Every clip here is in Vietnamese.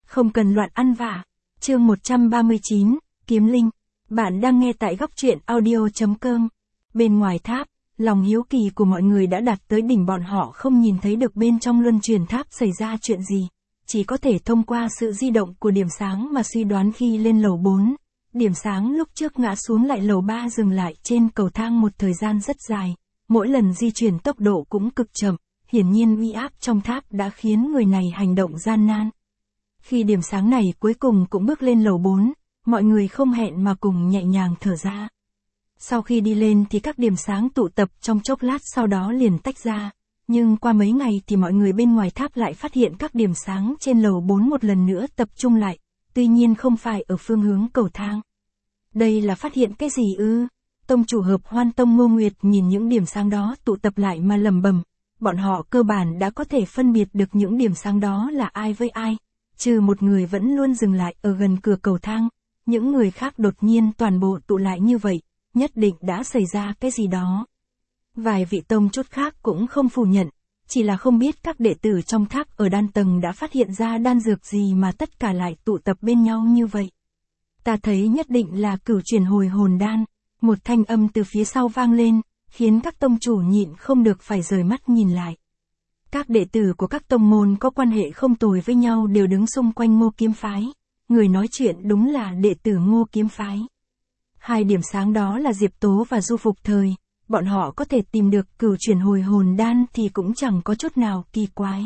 Không cần loạn ăn vạ. Chương 139, Kiếm Linh. Bạn đang nghe tại góc truyện audio.com. Bên ngoài tháp, lòng hiếu kỳ của mọi người đã đạt tới đỉnh, bọn họ không nhìn thấy được bên trong luân chuyển tháp xảy ra chuyện gì. Chỉ có thể thông qua sự di động của điểm sáng mà suy đoán khi lên lầu 4. Điểm sáng lúc trước ngã xuống lại lầu 3 dừng lại trên cầu thang một thời gian rất dài. Mỗi lần di chuyển tốc độ cũng cực chậm. Hiển nhiên uy áp trong tháp đã khiến người này hành động gian nan. Khi điểm sáng này cuối cùng cũng bước lên lầu 4, mọi người không hẹn mà cùng nhẹ nhàng thở ra. Sau khi đi lên thì các điểm sáng tụ tập trong chốc lát, sau đó liền tách ra. Nhưng qua mấy ngày thì mọi người bên ngoài tháp lại phát hiện các điểm sáng trên lầu 4 một lần nữa tập trung lại, tuy nhiên không phải ở phương hướng cầu thang. Đây là phát hiện cái gì ư? Tông chủ Hợp Hoan Tông Ngô Nguyệt nhìn những điểm sáng đó tụ tập lại mà lẩm bẩm. Bọn họ cơ bản đã có thể phân biệt được những điểm sáng đó là ai với ai. Trừ một người vẫn luôn dừng lại ở gần cửa cầu thang, những người khác đột nhiên toàn bộ tụ lại như vậy, nhất định đã xảy ra cái gì đó. Vài vị tông chốt khác cũng không phủ nhận, chỉ là không biết các đệ tử trong tháp ở đan tầng đã phát hiện ra đan dược gì mà tất cả lại tụ tập bên nhau như vậy. Ta thấy nhất định là cửu chuyển hồi hồn đan, một thanh âm từ phía sau vang lên, khiến các tông chủ nhịn không được phải rời mắt nhìn lại. Các đệ tử của các tông môn có quan hệ không tồi với nhau đều đứng xung quanh Ngô Kiếm Phái. Người nói chuyện đúng là đệ tử Ngô Kiếm Phái. Hai điểm sáng đó là Diệp Tố và Du Phục Thời. Bọn họ có thể tìm được cửu chuyển hồi hồn đan thì cũng chẳng có chút nào kỳ quái.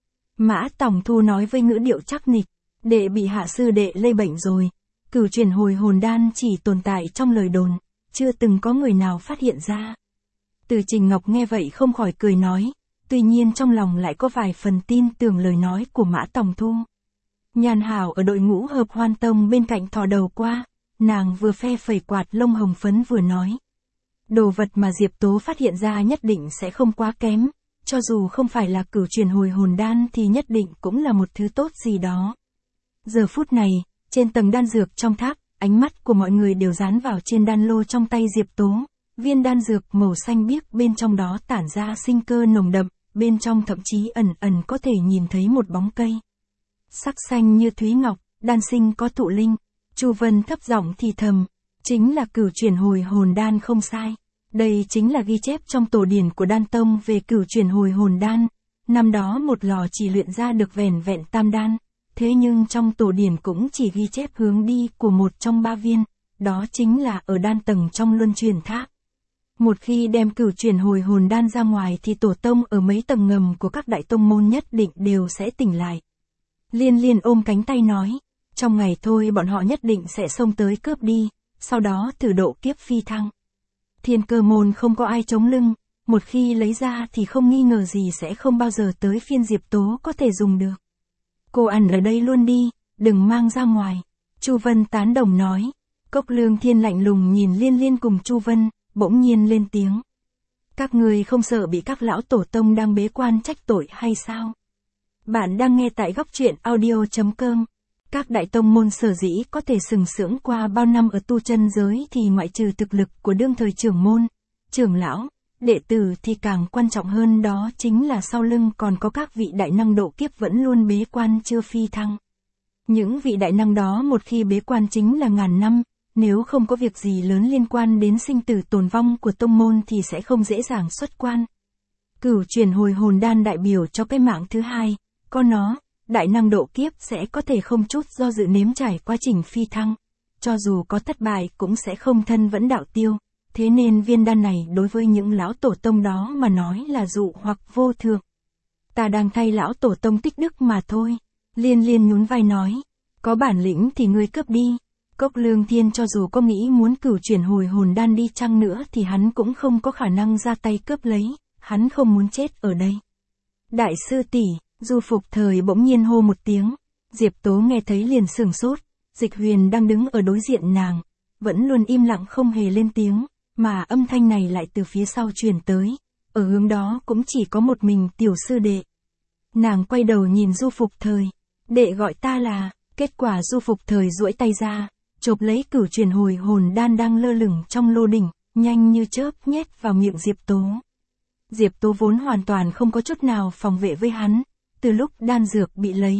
Mã Tòng Thu nói với ngữ điệu chắc nịch, đệ bị hạ sư đệ lây bệnh rồi. Cửu chuyển hồi hồn đan chỉ tồn tại trong lời đồn, chưa từng có người nào phát hiện ra. Từ Trình Ngọc nghe vậy không khỏi cười nói, tuy nhiên trong lòng lại có vài phần tin tưởng lời nói của Mã Tòng Thu. Nhàn Hảo ở đội ngũ Hợp Hoan Tông bên cạnh thò đầu qua, nàng vừa phe phẩy quạt lông hồng phấn vừa nói. Đồ vật mà Diệp Tố phát hiện ra nhất định sẽ không quá kém, cho dù không phải là cửu chuyển hồi hồn đan thì nhất định cũng là một thứ tốt gì đó. Giờ phút này, trên tầng đan dược trong tháp, ánh mắt của mọi người đều dán vào trên đan lô trong tay Diệp Tố. Viên đan dược màu xanh biếc bên trong đó tản ra sinh cơ nồng đậm, bên trong thậm chí ẩn ẩn có thể nhìn thấy một bóng cây. Sắc xanh như thúy ngọc, đan sinh có thụ linh. Chu Vân thấp giọng thì thầm, chính là cửu chuyển hồi hồn đan không sai. Đây chính là ghi chép trong tổ điển của Đan Tông về cửu chuyển hồi hồn đan. Năm đó một lò chỉ luyện ra được vẻn vẹn tam đan. Thế nhưng trong tổ điển cũng chỉ ghi chép hướng đi của một trong 3 viên, đó chính là ở đan tầng trong luân chuyển tháp. Một khi đem cửu chuyển hồi hồn đan ra ngoài thì tổ tông ở mấy tầng ngầm của các đại tông môn nhất định đều sẽ tỉnh lại. Liên Liên ôm cánh tay nói, trong ngày thôi bọn họ nhất định sẽ xông tới cướp đi, sau đó thử độ kiếp phi thăng. Thiên Cơ môn không có ai chống lưng, một khi lấy ra thì không nghi ngờ gì sẽ không bao giờ tới phiên Diệp Tố có thể dùng được. Cô ăn ở đây luôn đi, đừng mang ra ngoài. Chu Vân tán đồng nói. Cốc Lương Thiên lạnh lùng nhìn Liên Liên cùng Chu Vân, bỗng nhiên lên tiếng. Các người không sợ bị các lão tổ tông đang bế quan trách tội hay sao? Bạn đang nghe tại góc truyện audio.com. Các đại tông môn sở dĩ có thể sừng sững qua bao năm ở tu chân giới thì ngoại trừ thực lực của đương thời trưởng môn, trưởng lão, đệ tử thì càng quan trọng hơn đó chính là sau lưng còn có các vị đại năng độ kiếp vẫn luôn bế quan chưa phi thăng. Những vị đại năng đó một khi bế quan chính là ngàn năm, nếu không có việc gì lớn liên quan đến sinh tử tồn vong của tông môn thì sẽ không dễ dàng xuất quan. Cửu chuyển hồi hồn đan đại biểu cho cái mạng thứ hai, có nó, đại năng độ kiếp sẽ có thể không chút do dự nếm trải quá trình phi thăng, cho dù có thất bại cũng sẽ không thân vẫn đạo tiêu. Thế nên viên đan này đối với những lão tổ tông đó mà nói là dụ hoặc vô thượng. Ta đang thay lão tổ tông tích đức mà thôi. Liên Liên nhún vai nói, có bản lĩnh thì ngươi cướp đi. Cốc Lương Thiên cho dù có nghĩ muốn cửu chuyển hồi hồn đan đi chăng nữa thì hắn cũng không có khả năng ra tay cướp lấy, hắn không muốn chết ở đây. Đại sư tỷ, Du Phục Thời bỗng nhiên hô một tiếng, Diệp Tố nghe thấy liền sửng sốt, Dịch Huyền đang đứng ở đối diện nàng, vẫn luôn im lặng không hề lên tiếng, mà âm thanh này lại từ phía sau truyền tới, ở hướng đó cũng chỉ có một mình tiểu sư đệ. Nàng quay đầu nhìn Du Phục Thời, đệ gọi ta là, kết quả Du Phục Thời duỗi tay ra, chộp lấy cửu chuyển hồi hồn đan đang lơ lửng trong lô đỉnh, nhanh như chớp nhét vào miệng Diệp Tố. Diệp Tố vốn hoàn toàn không có chút nào phòng vệ với hắn, từ lúc đan dược bị lấy,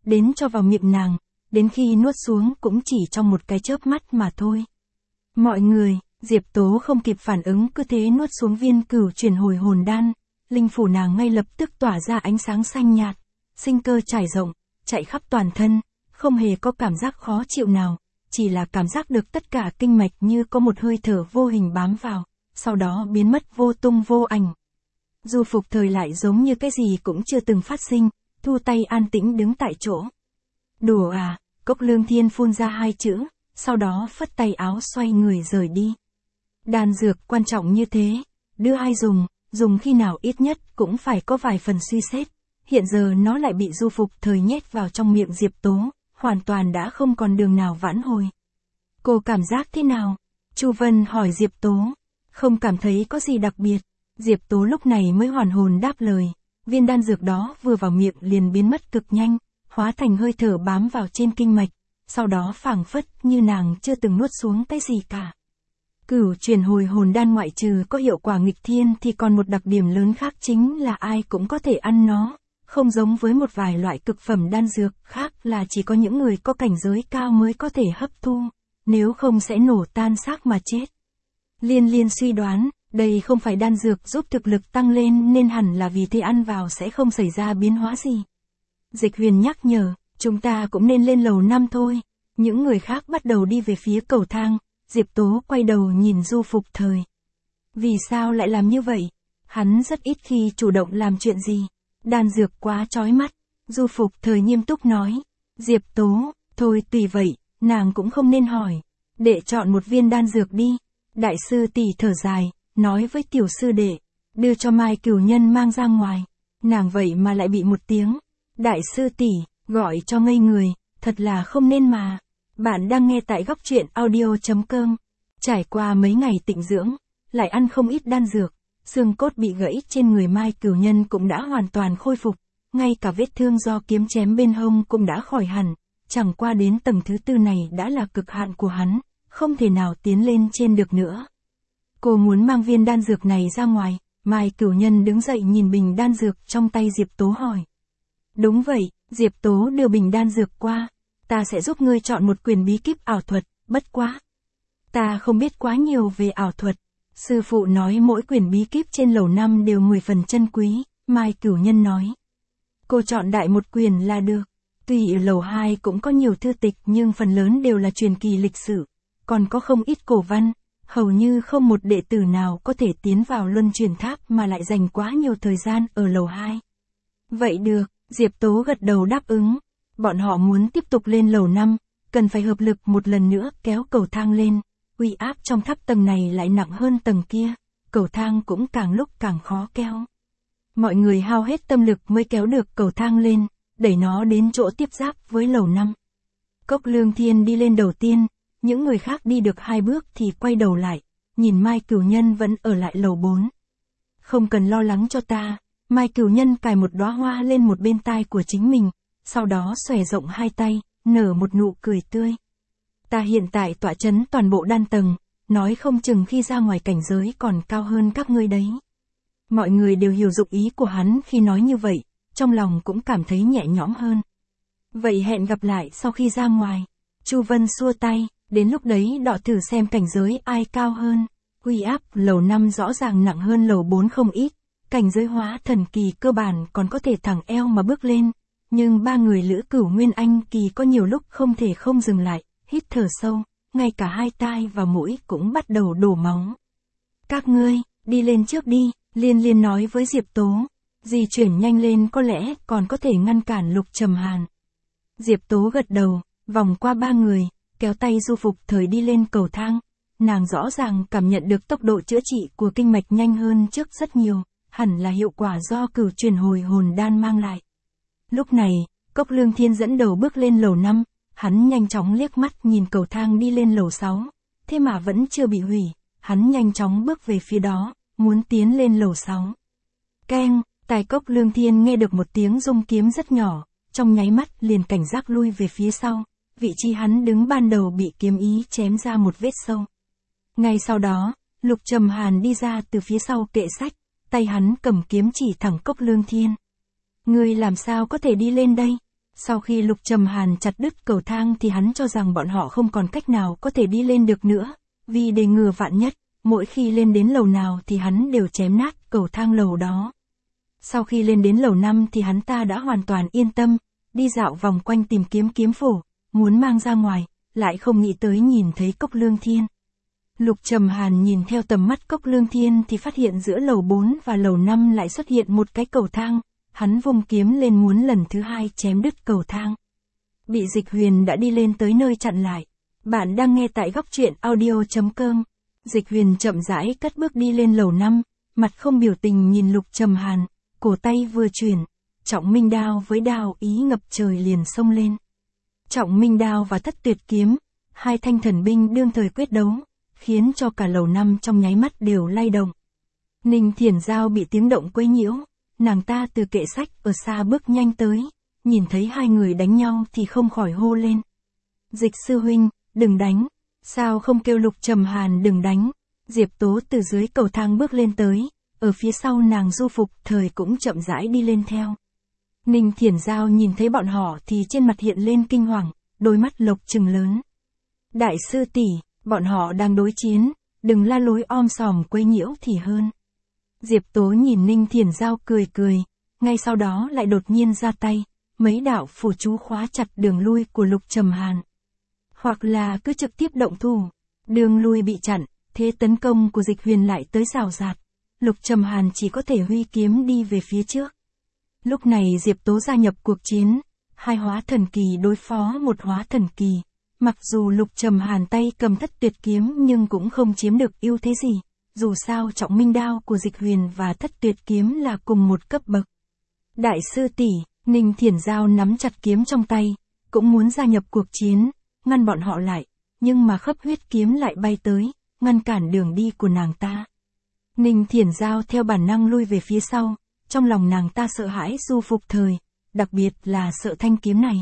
đến cho vào miệng nàng, đến khi nuốt xuống cũng chỉ trong một cái chớp mắt mà thôi. Mọi người, Diệp Tố không kịp phản ứng cứ thế nuốt xuống viên cửu chuyển hồi hồn đan, linh phủ nàng ngay lập tức tỏa ra ánh sáng xanh nhạt, sinh cơ trải rộng, chạy khắp toàn thân, không hề có cảm giác khó chịu nào, chỉ là cảm giác được tất cả kinh mạch như có một hơi thở vô hình bám vào, sau đó biến mất vô tung vô ảnh. Du Phục Thời lại giống như cái gì cũng chưa từng phát sinh, thu tay an tĩnh đứng tại chỗ. Đùa à, Cốc Lương Thiên phun ra hai chữ, sau đó phất tay áo xoay người rời đi. Đan dược quan trọng như thế, đưa ai dùng khi nào ít nhất cũng phải có vài phần suy xét. Hiện giờ nó lại bị Du Phục Thời nhét vào trong miệng Diệp Tố, hoàn toàn đã không còn đường nào vãn hồi. Cô cảm giác thế nào? Chu Vân hỏi Diệp Tố. Không cảm thấy có gì đặc biệt. Diệp Tố lúc này mới hoàn hồn đáp lời. Viên đan dược đó vừa vào miệng liền biến mất cực nhanh, hóa thành hơi thở bám vào trên kinh mạch, sau đó phảng phất như nàng chưa từng nuốt xuống cái gì cả. Cửu chuyển hồi hồn đan ngoại trừ có hiệu quả nghịch thiên thì còn một đặc điểm lớn khác chính là ai cũng có thể ăn nó, không giống với một vài loại cực phẩm đan dược khác là chỉ có những người có cảnh giới cao mới có thể hấp thu, nếu không sẽ nổ tan xác mà chết. Liên suy đoán, đây không phải đan dược giúp thực lực tăng lên nên hẳn là vì thế ăn vào sẽ không xảy ra biến hóa gì. Dịch Huyền nhắc nhở, chúng ta cũng nên lên lầu 5 thôi. Những người khác bắt đầu đi về phía cầu thang, Diệp Tố quay đầu nhìn Du Phục Thời. Vì sao lại làm như vậy? Hắn rất ít khi chủ động làm chuyện gì. Đan dược quá chói mắt. Du Phục Thời nghiêm túc nói. Diệp Tố, thôi tùy vậy, nàng cũng không nên hỏi. Đệ chọn một viên đan dược đi. Đại sư tỷ thở dài, nói với tiểu sư đệ, đưa cho Mai Cửu Nhân mang ra ngoài. Nàng vậy mà lại bị một tiếng. Đại sư tỷ, gọi cho ngây người, thật là không nên mà. Bạn đang nghe tại góc truyện audio.com. Trải qua mấy ngày tịnh dưỡng, lại ăn không ít đan dược, xương cốt bị gãy trên người Mai Cửu Nhân cũng đã hoàn toàn khôi phục, ngay cả vết thương do kiếm chém bên hông cũng đã khỏi hẳn, chẳng qua đến tầng thứ 4 này đã là cực hạn của hắn, không thể nào tiến lên trên được nữa. Cô muốn mang viên đan dược này ra ngoài, Mai Cửu Nhân đứng dậy nhìn bình đan dược trong tay Diệp Tố hỏi. Đúng vậy, Diệp Tố đưa bình đan dược qua. Ta sẽ giúp ngươi chọn một quyền bí kíp ảo thuật, bất quá. Ta không biết quá nhiều về ảo thuật. Sư phụ nói mỗi quyền bí kíp trên lầu 5 đều 10 phần chân quý, Mai Cửu Nhân nói. Cô chọn đại một quyền là được. Tuy ở lầu 2 cũng có nhiều thư tịch nhưng phần lớn đều là truyền kỳ lịch sử, còn có không ít cổ văn, hầu như không một đệ tử nào có thể tiến vào luân chuyển tháp mà lại dành quá nhiều thời gian ở lầu 2. Vậy được, Diệp Tố gật đầu đáp ứng. Bọn họ muốn tiếp tục lên lầu 5, cần phải hợp lực một lần nữa kéo cầu thang lên. Uy áp trong tháp tầng này lại nặng hơn tầng kia, cầu thang cũng càng lúc càng khó kéo. Mọi người hao hết tâm lực mới kéo được cầu thang lên, đẩy nó đến chỗ tiếp giáp với lầu 5. Cốc Lương Thiên đi lên đầu tiên, những người khác đi được 2 bước thì quay đầu lại, nhìn Mai Cửu Nhân vẫn ở lại lầu 4. Không cần lo lắng cho ta, Mai Cửu Nhân cài một đóa hoa lên một bên tai của chính mình, sau đó xòe rộng hai tay, nở một nụ cười tươi. Ta hiện tại tọa chấn toàn bộ đan tầng, nói không chừng khi ra ngoài cảnh giới còn cao hơn các ngươi đấy. Mọi người đều hiểu dụng ý của hắn khi nói như vậy, trong lòng cũng cảm thấy nhẹ nhõm hơn. Vậy hẹn gặp lại sau khi ra ngoài. Chu Vân xua tay, đến lúc đấy đọ thử xem cảnh giới ai cao hơn. Uy áp lầu 5 rõ ràng nặng hơn lầu 4 không ít, cảnh giới hóa thần kỳ cơ bản còn có thể thẳng eo mà bước lên. Nhưng 3 người Lữ Cửu Nguyên Anh kỳ có nhiều lúc không thể không dừng lại, hít thở sâu, ngay cả hai tai và mũi cũng bắt đầu đổ máu. Các ngươi, đi lên trước đi, Liên nói với Diệp Tố. Di chuyển nhanh lên có lẽ còn có thể ngăn cản Lục Trầm Hàn. Diệp Tố gật đầu, vòng qua 3 người, kéo tay Du Phục Thời đi lên cầu thang. Nàng rõ ràng cảm nhận được tốc độ chữa trị của kinh mạch nhanh hơn trước rất nhiều, hẳn là hiệu quả do cửu chuyển hồi hồn đan mang lại. Lúc này, Cốc Lương Thiên dẫn đầu bước lên lầu 5, hắn nhanh chóng liếc mắt nhìn cầu thang đi lên lầu 6, thế mà vẫn chưa bị hủy, hắn nhanh chóng bước về phía đó, muốn tiến lên lầu 6. Keng, tai Cốc Lương Thiên nghe được một tiếng rung kiếm rất nhỏ, trong nháy mắt liền cảnh giác lui về phía sau, vị trí hắn đứng ban đầu bị kiếm ý chém ra một vết sâu. Ngay sau đó, Lục Trầm Hàn đi ra từ phía sau kệ sách, tay hắn cầm kiếm chỉ thẳng Cốc Lương Thiên. Ngươi làm sao có thể đi lên đây? Sau khi Lục Trầm Hàn chặt đứt cầu thang thì hắn cho rằng bọn họ không còn cách nào có thể đi lên được nữa, vì để ngừa vạn nhất, mỗi khi lên đến lầu nào thì hắn đều chém nát cầu thang lầu đó. Sau khi lên đến lầu 5 thì hắn ta đã hoàn toàn yên tâm, đi dạo vòng quanh tìm kiếm kiếm phổ, muốn mang ra ngoài, lại không nghĩ tới nhìn thấy Cốc Lương Thiên. Lục Trầm Hàn nhìn theo tầm mắt Cốc Lương Thiên thì phát hiện giữa lầu 4 và lầu 5 lại xuất hiện một cái cầu thang, hắn vung kiếm lên muốn lần thứ hai chém đứt cầu thang. Bị Dịch Huyền đã đi lên tới nơi chặn lại. Bạn đang nghe tại góc truyện audio.com. Dịch Huyền chậm rãi cất bước đi lên lầu 5, mặt không biểu tình nhìn Lục Trầm Hàn, cổ tay vừa chuyển, Trọng Minh Đao với đao ý ngập trời liền xông lên. Trọng Minh Đao và Thất Tuyệt Kiếm, hai thanh thần binh đương thời quyết đấu, khiến cho cả lầu 5 trong nháy mắt đều lay động. Ninh Thiển Giao bị tiếng động quấy nhiễu, nàng ta từ kệ sách ở xa bước nhanh tới, nhìn thấy hai người đánh nhau thì không khỏi hô lên. Dịch sư huynh, đừng đánh, sao không kêu Lục Trầm Hàn đừng đánh. Diệp Tố từ dưới cầu thang bước lên tới, ở phía sau nàng Du Phục Thời cũng chậm rãi đi lên theo. Ninh Thiển Giao nhìn thấy bọn họ thì trên mặt hiện lên kinh hoàng, đôi mắt lộc trừng lớn. Đại sư tỷ, bọn họ đang đối chiến, đừng la lối om sòm quấy nhiễu thì hơn. Diệp Tố nhìn Ninh Thiển Giao cười cười, ngay sau đó lại đột nhiên ra tay, mấy đạo phù chú khóa chặt đường lui của Lục Trầm Hàn. Hoặc là cứ trực tiếp động thủ, đường lui bị chặn, thế tấn công của Dịch Huyền lại tới rào rạt. Lục Trầm Hàn chỉ có thể huy kiếm đi về phía trước. Lúc này Diệp Tố gia nhập cuộc chiến, hai hóa thần kỳ đối phó một hóa thần kỳ. Mặc dù Lục Trầm Hàn tay cầm Thất Tuyệt Kiếm nhưng cũng không chiếm được ưu thế gì, dù sao Trọng Minh Đao của Dịch Huyền và Thất Tuyệt Kiếm là cùng một cấp bậc. Đại sư tỷ, Ninh Thiển Giao nắm chặt kiếm trong tay, cũng muốn gia nhập cuộc chiến, ngăn bọn họ lại, nhưng mà Khấp Huyết Kiếm lại bay tới, ngăn cản đường đi của nàng ta. Ninh Thiển Giao theo bản năng lui về phía sau, trong lòng nàng ta sợ hãi Du Phục Thời, đặc biệt là sợ thanh kiếm này.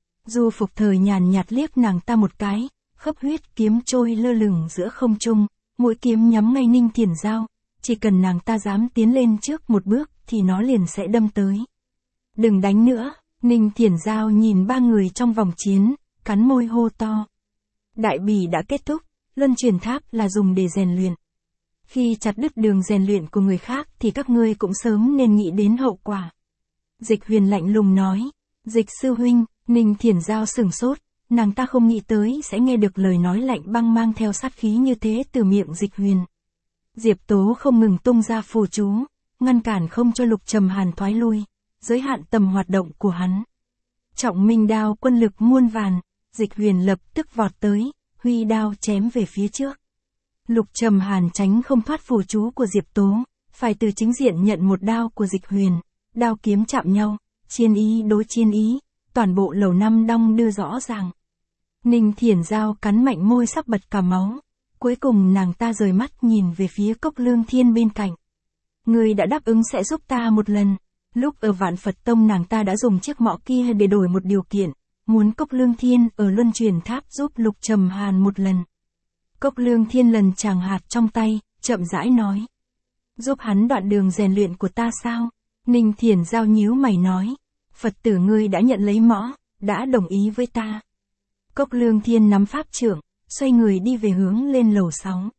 Du Phục Thời nhàn nhạt liếc nàng ta một cái, Khấp Huyết Kiếm trôi lơ lửng giữa không trung, mũi kiếm nhắm ngay Ninh Thiển Giao, chỉ cần nàng ta dám tiến lên trước một bước thì nó liền sẽ đâm tới. Đừng đánh nữa, Ninh Thiển Giao nhìn ba người trong vòng chiến, cắn môi hô to. Đại bỉ đã kết thúc, luân chuyển tháp là dùng để rèn luyện. Khi chặt đứt đường rèn luyện của người khác thì các ngươi cũng sớm nên nghĩ đến hậu quả. Dịch Huyền lạnh lùng nói, Dịch sư huynh, Ninh Thiển Giao sửng sốt, nàng ta không nghĩ tới sẽ nghe được lời nói lạnh băng mang theo sát khí như thế từ miệng Dịch Huyền. Diệp Tố không ngừng tung ra phù chú, ngăn cản không cho Lục Trầm Hàn thoái lui, giới hạn tầm hoạt động của hắn. Trọng Minh Đao quân lực muôn vàn, Dịch Huyền lập tức vọt tới, huy đao chém về phía trước. Lục Trầm Hàn tránh không thoát phù chú của Diệp Tố, phải từ chính diện nhận một đao của Dịch Huyền, đao kiếm chạm nhau, chiên ý đối chiên ý, toàn bộ lầu 5 đong đưa rõ ràng. Ninh Thiển Giao cắn mạnh môi sắp bật cả máu, cuối cùng nàng ta rời mắt nhìn về phía Cốc Lương Thiên bên cạnh. Người đã đáp ứng sẽ giúp ta một lần, lúc ở Vạn Phật Tông nàng ta đã dùng chiếc mõ kia để đổi một điều kiện, muốn Cốc Lương Thiên ở luân chuyển tháp giúp Lục Trầm Hàn một lần. Cốc Lương Thiên lần chàng hạt trong tay, chậm rãi nói. Giúp hắn đoạn đường rèn luyện của ta sao? Ninh Thiển Giao nhíu mày nói. Phật tử ngươi đã nhận lấy mõ, đã đồng ý với ta. Cốc Lương Thiên nắm pháp trượng, xoay người đi về hướng lên lầu 6.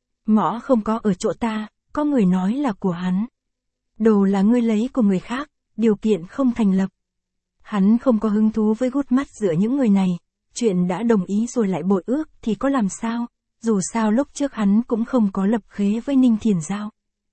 Mõ không có ở chỗ ta, có người nói là của hắn. Đồ là ngươi lấy của người khác, điều kiện không thành lập. Hắn không có hứng thú với gút mắt giữa những người này, chuyện đã đồng ý rồi lại bội ước thì có làm sao, dù sao lúc trước hắn cũng không có lập khế với Ninh Thiển Giao.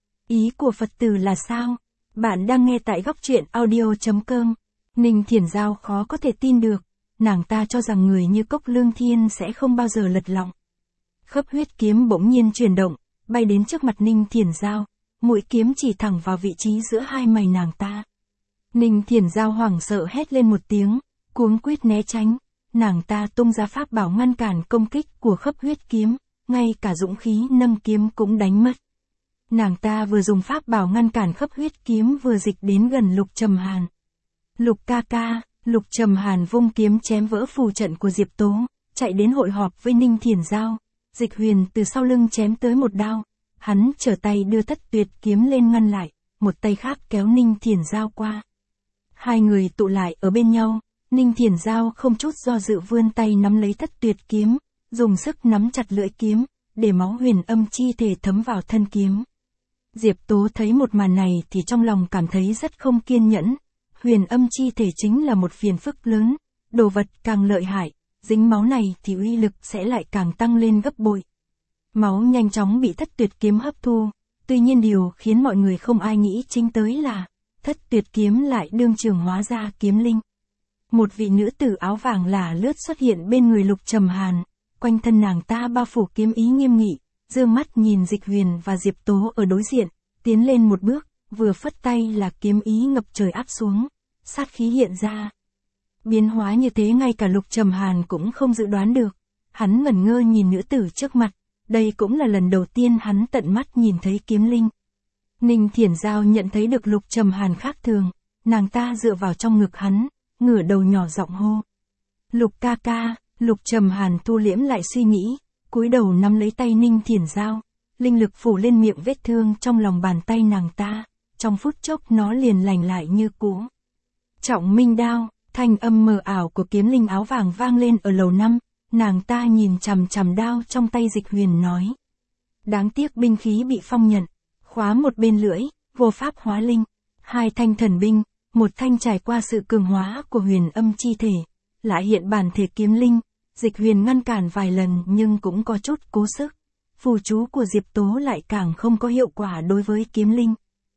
Ý của Phật tử là sao? Bạn đang nghe tại góc truyện audio.com. Ninh Thiển Giao khó có thể tin được, nàng ta cho rằng người như Cốc Lương Thiên sẽ không bao giờ lật lọng. Khấp Huyết Kiếm bỗng nhiên chuyển động, bay đến trước mặt Ninh Thiển Giao, mũi kiếm chỉ thẳng vào vị trí giữa hai mày nàng ta. Ninh Thiển Giao hoảng sợ hét lên một tiếng, cuống quýt né tránh, nàng ta tung ra pháp bảo ngăn cản công kích của Khấp Huyết Kiếm, ngay cả dũng khí nâng kiếm cũng đánh mất. Nàng ta vừa dùng pháp bảo ngăn cản Khấp Huyết Kiếm vừa dịch đến gần Lục Trầm Hàn. Lục ca ca, Lục Trầm Hàn vung kiếm chém vỡ phù trận của Diệp Tố, chạy đến hội họp với Ninh Thiển Giao. Dịch Huyền từ sau lưng chém tới một đao, hắn trở tay đưa Thất Tuyệt Kiếm lên ngăn lại, một tay khác kéo Ninh Thiển Giao qua. Hai người tụ lại ở bên nhau, Ninh Thiển Giao không chút do dự vươn tay nắm lấy Thất Tuyệt kiếm, dùng sức nắm chặt lưỡi kiếm, để máu huyền âm chi thể thấm vào thân kiếm. Diệp Tố thấy một màn này thì trong lòng cảm thấy rất không kiên nhẫn. Huyền âm chi thể chính là một phiền phức lớn, đồ vật càng lợi hại, dính máu này thì uy lực sẽ lại càng tăng lên gấp bội. Máu nhanh chóng bị Thất Tuyệt kiếm hấp thu, tuy nhiên điều khiến mọi người không ai nghĩ chính tới là, Thất Tuyệt kiếm lại đương trường hóa ra kiếm linh. Một vị nữ tử áo vàng lả lướt xuất hiện bên người Lục Trầm Hàn, quanh thân nàng ta bao phủ kiếm ý nghiêm nghị, dương mắt nhìn Dịch Huyền và Diệp Tố ở đối diện, tiến lên một bước, vừa phất tay là kiếm ý ngập trời áp xuống, sát khí hiện ra. Biến hóa như thế ngay cả Lục Trầm Hàn cũng không dự đoán được, hắn ngẩn ngơ nhìn nữ tử trước mặt, đây cũng là lần đầu tiên hắn tận mắt nhìn thấy kiếm linh. Ninh Thiển Giao nhận thấy được Lục Trầm Hàn khác thường, nàng ta dựa vào trong ngực hắn, ngửa đầu nhỏ giọng hô. Lục ca ca. Lục Trầm Hàn thu liễm lại suy nghĩ, cúi đầu nắm lấy tay Ninh Thiển Giao, linh lực phủ lên miệng vết thương trong lòng bàn tay nàng ta, trong phút chốc nó liền lành lại như cũ. Trọng Minh đao, thanh âm mờ ảo của kiếm linh áo vàng vang lên ở lầu 5, nàng ta nhìn chằm chằm đao trong tay Dịch Huyền nói. Đáng tiếc binh khí bị phong nhận, khóa một bên lưỡi, vô pháp hóa linh, hai thanh thần binh, một thanh trải qua sự cường hóa của huyền âm chi thể, lại hiện bản thể kiếm linh. Dịch Huyền ngăn cản vài lần nhưng cũng có chút cố sức. Phù chú của Diệp Tố lại càng không có hiệu quả đối với kiếm linh.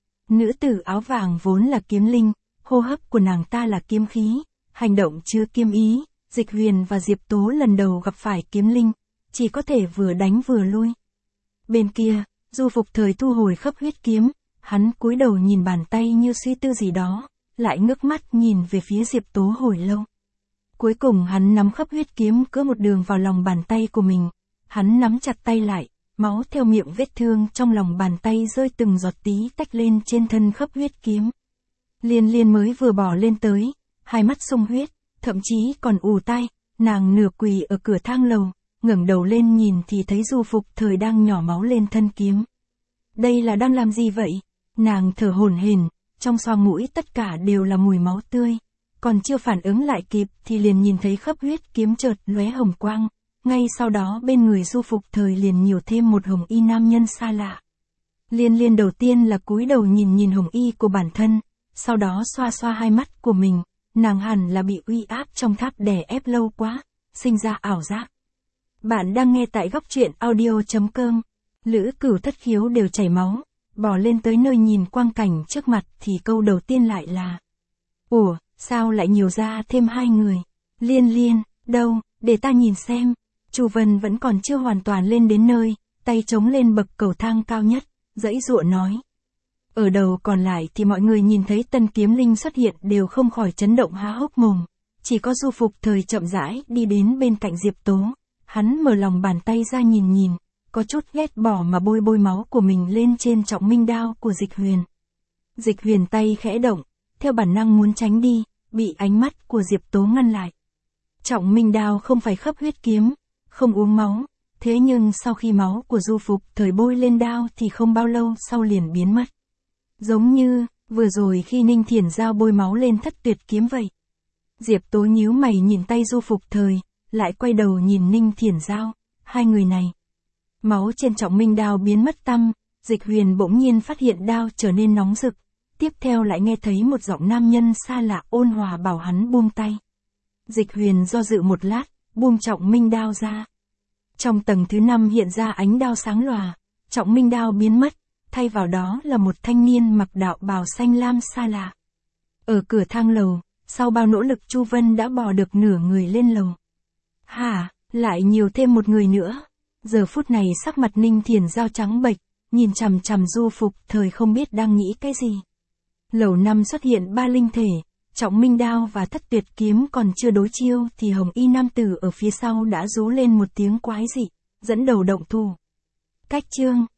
Nữ tử áo vàng vốn là kiếm linh, hô hấp của nàng ta là kiếm khí, hành động chứa kiếm ý. Dịch Huyền và Diệp Tố lần đầu gặp phải kiếm linh, chỉ có thể vừa đánh vừa lui. Bên kia, Du Phục Thời thu hồi khắp huyết kiếm, hắn cúi đầu nhìn bàn tay như suy tư gì đó, lại ngước mắt nhìn về phía Diệp Tố hồi lâu. Cuối cùng hắn nắm khắp huyết kiếm cứa một đường vào lòng bàn tay của mình. Hắn nắm chặt tay lại, máu theo miệng vết thương trong lòng bàn tay rơi từng giọt tí tách lên trên thân khắp huyết kiếm. Liên Liên mới vừa bỏ lên tới, hai mắt sung huyết, thậm chí còn ù tai, nàng nửa quỳ ở cửa thang lầu, ngẩng đầu lên nhìn thì thấy Du Phục Thời đang nhỏ máu lên thân kiếm. Đây là đang làm gì vậy? Nàng thở hổn hển, trong xoang mũi tất cả đều là mùi máu tươi. Còn chưa phản ứng lại kịp thì liền nhìn thấy khắp huyết kiếm chợt lóe hồng quang, ngay sau đó bên người Du Phục Thời liền nhiều thêm một hồng y nam nhân xa lạ. Liên Liên đầu tiên là cúi đầu nhìn hồng y của bản thân, sau đó xoa xoa hai mắt của mình, nàng hẳn là bị uy áp trong tháp đè ép lâu quá, sinh ra ảo giác. Bạn đang nghe tại góc truyện audio.com. Lữ Cửu Thất Khiếu đều chảy máu, bò lên tới nơi nhìn quang cảnh trước mặt thì câu đầu tiên lại là: Ủa, sao lại nhiều ra thêm hai người? Liên Liên, đâu, để ta nhìn xem. Chu Vân vẫn còn chưa hoàn toàn lên đến nơi, tay chống lên bậc cầu thang cao nhất, giãy giụa nói. Ở đầu còn lại thì mọi người nhìn thấy tân kiếm linh xuất hiện đều không khỏi chấn động há hốc mồm. Chỉ có Du Phục Thời chậm rãi đi đến bên cạnh Diệp Tố, hắn mở lòng bàn tay ra nhìn, có chút ghét bỏ mà bôi máu của mình lên trên trọng minh đao của Dịch Huyền. Dịch Huyền tay khẽ động, theo bản năng muốn tránh đi, bị ánh mắt của Diệp Tố ngăn lại. Trọng minh đao không phải khắp huyết kiếm, không uống máu, thế nhưng sau khi máu của Du Phục Thời bôi lên đao thì không bao lâu sau liền biến mất. Giống như, vừa rồi khi Ninh Thiển Giao bôi máu lên Thất Tuyệt kiếm vậy. Diệp Tố nhíu mày nhìn tay Du Phục Thời, lại quay đầu nhìn Ninh Thiển Giao, hai người này. Máu trên trọng minh đao biến mất tăm, Dịch Huyền bỗng nhiên phát hiện đao trở nên nóng rực, tiếp theo lại nghe thấy một giọng nam nhân xa lạ ôn hòa bảo hắn buông tay. Dịch Huyền do dự một lát, buông trọng minh đao ra. Trong tầng thứ 5 hiện ra ánh đao sáng lòa, trọng minh đao biến mất, thay vào đó là một thanh niên mặc đạo bào xanh lam xa lạ. Ở cửa thang lầu, sau bao nỗ lực Chu Vân đã bò được nửa người lên lầu. Hả, lại nhiều thêm một người nữa. Giờ phút này sắc mặt Ninh Thiển Giao trắng bệch, nhìn chằm chằm Du Phục Thời không biết đang nghĩ cái gì. Lầu 5 xuất hiện 3 linh thể, trọng minh đao và Thất Tuyệt kiếm còn chưa đối chiêu thì hồng y nam tử ở phía sau đã rú lên một tiếng quái dị, dẫn đầu động thủ. Cách chương